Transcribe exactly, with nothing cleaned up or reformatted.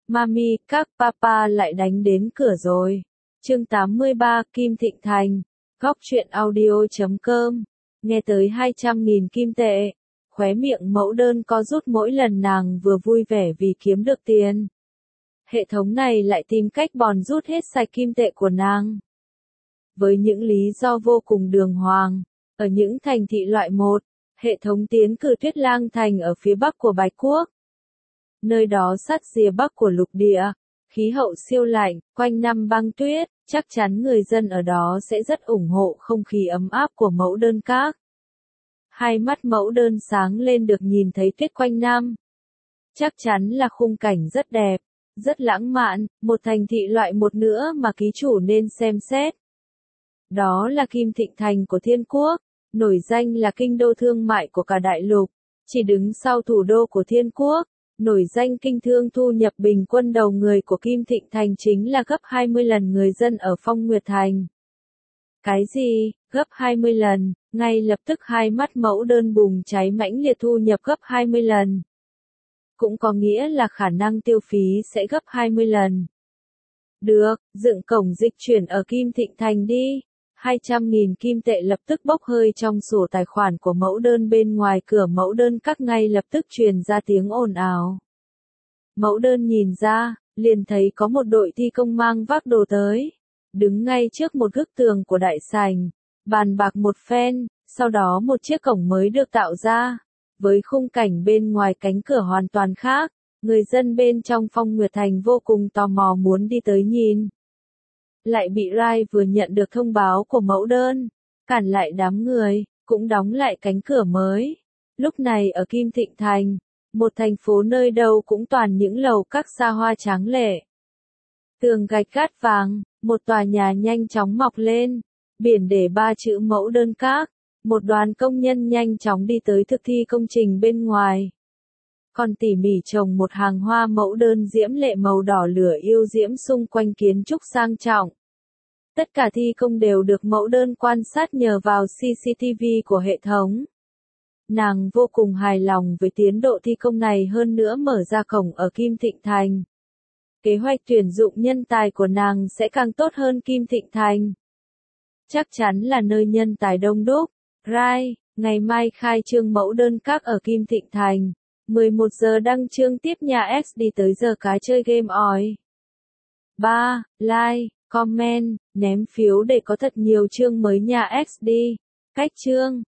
Mami, các papa lại đánh đến cửa rồi. Chương tám mươi ba, Kim Thịnh Thành. Góc truyện audio chấm com. Nghe tới hai trăm nghìn kim tệ. Khóe miệng mẫu đơn co rút mỗi lần nàng vừa vui vẻ vì kiếm được tiền. Hệ thống này lại tìm cách bòn rút hết sạch kim tệ của nàng. Với những lý do vô cùng đường hoàng, ở những thành thị loại một, hệ thống tiến cử Tuyết Lang Thành ở phía bắc của Bạch Quốc. Nơi đó sát rìa bắc của lục địa, khí hậu siêu lạnh, quanh năm băng tuyết, chắc chắn người dân ở đó sẽ rất ủng hộ không khí ấm áp của mẫu đơn các. Hai mắt mẫu đơn sáng lên được nhìn thấy tuyết quanh năm. Chắc chắn là khung cảnh rất đẹp, rất lãng mạn, một thành thị loại một nữa mà ký chủ nên xem xét. Đó là Kim Thịnh Thành của Thiên Quốc, nổi danh là kinh đô thương mại của cả đại lục, chỉ đứng sau thủ đô của Thiên Quốc, nổi danh kinh thương thu nhập bình quân đầu người của Kim Thịnh Thành chính là gấp hai mươi lần người dân ở Phong Nguyệt Thành. Cái gì, gấp hai mươi lần, ngay lập tức hai mắt mẫu đơn bùng cháy mãnh liệt thu nhập gấp hai mươi lần. Cũng có nghĩa là khả năng tiêu phí sẽ gấp hai mươi lần. Được, dựng cổng dịch chuyển ở Kim Thịnh Thành đi. hai trăm nghìn kim tệ lập tức bốc hơi trong sổ tài khoản của mẫu đơn bên ngoài cửa mẫu đơn các ngay lập tức truyền ra tiếng ồn ào. Mẫu đơn nhìn ra, liền thấy có một đội thi công mang vác đồ tới. Đứng ngay trước một bức tường của đại sảnh, bàn bạc một phen, sau đó một chiếc cổng mới được tạo ra. Với khung cảnh bên ngoài cánh cửa hoàn toàn khác, người dân bên trong Phong Nguyệt Thành vô cùng tò mò muốn đi tới nhìn. Lại bị Rai vừa nhận được thông báo của mẫu đơn, cản lại đám người, cũng đóng lại cánh cửa mới. Lúc này ở Kim Thịnh Thành, một thành phố nơi đâu cũng toàn những lầu các xa hoa tráng lệ. Tường gạch cát vàng, một tòa nhà nhanh chóng mọc lên, biển để ba chữ mẫu đơn các, một đoàn công nhân nhanh chóng đi tới thực thi công trình bên ngoài. Còn tỉ mỉ trồng một hàng hoa mẫu đơn diễm lệ màu đỏ lửa yêu diễm xung quanh kiến trúc sang trọng. Tất cả thi công đều được mẫu đơn quan sát nhờ vào xê xê tê vê của hệ thống. Nàng vô cùng hài lòng với tiến độ thi công này hơn nữa mở ra cổng ở Kim Thịnh Thành. Kế hoạch tuyển dụng nhân tài của nàng sẽ càng tốt hơn Kim Thịnh Thành. Chắc chắn là nơi nhân tài đông đúc. Rai, ngày mai khai trương mẫu đơn các ở Kim Thịnh Thành. mười một giờ đăng chương tiếp nhà X đi tới giờ cái chơi game ỏi. ba. Like, comment, ném phiếu để có thật nhiều chương mới nhà X đi. Cách chương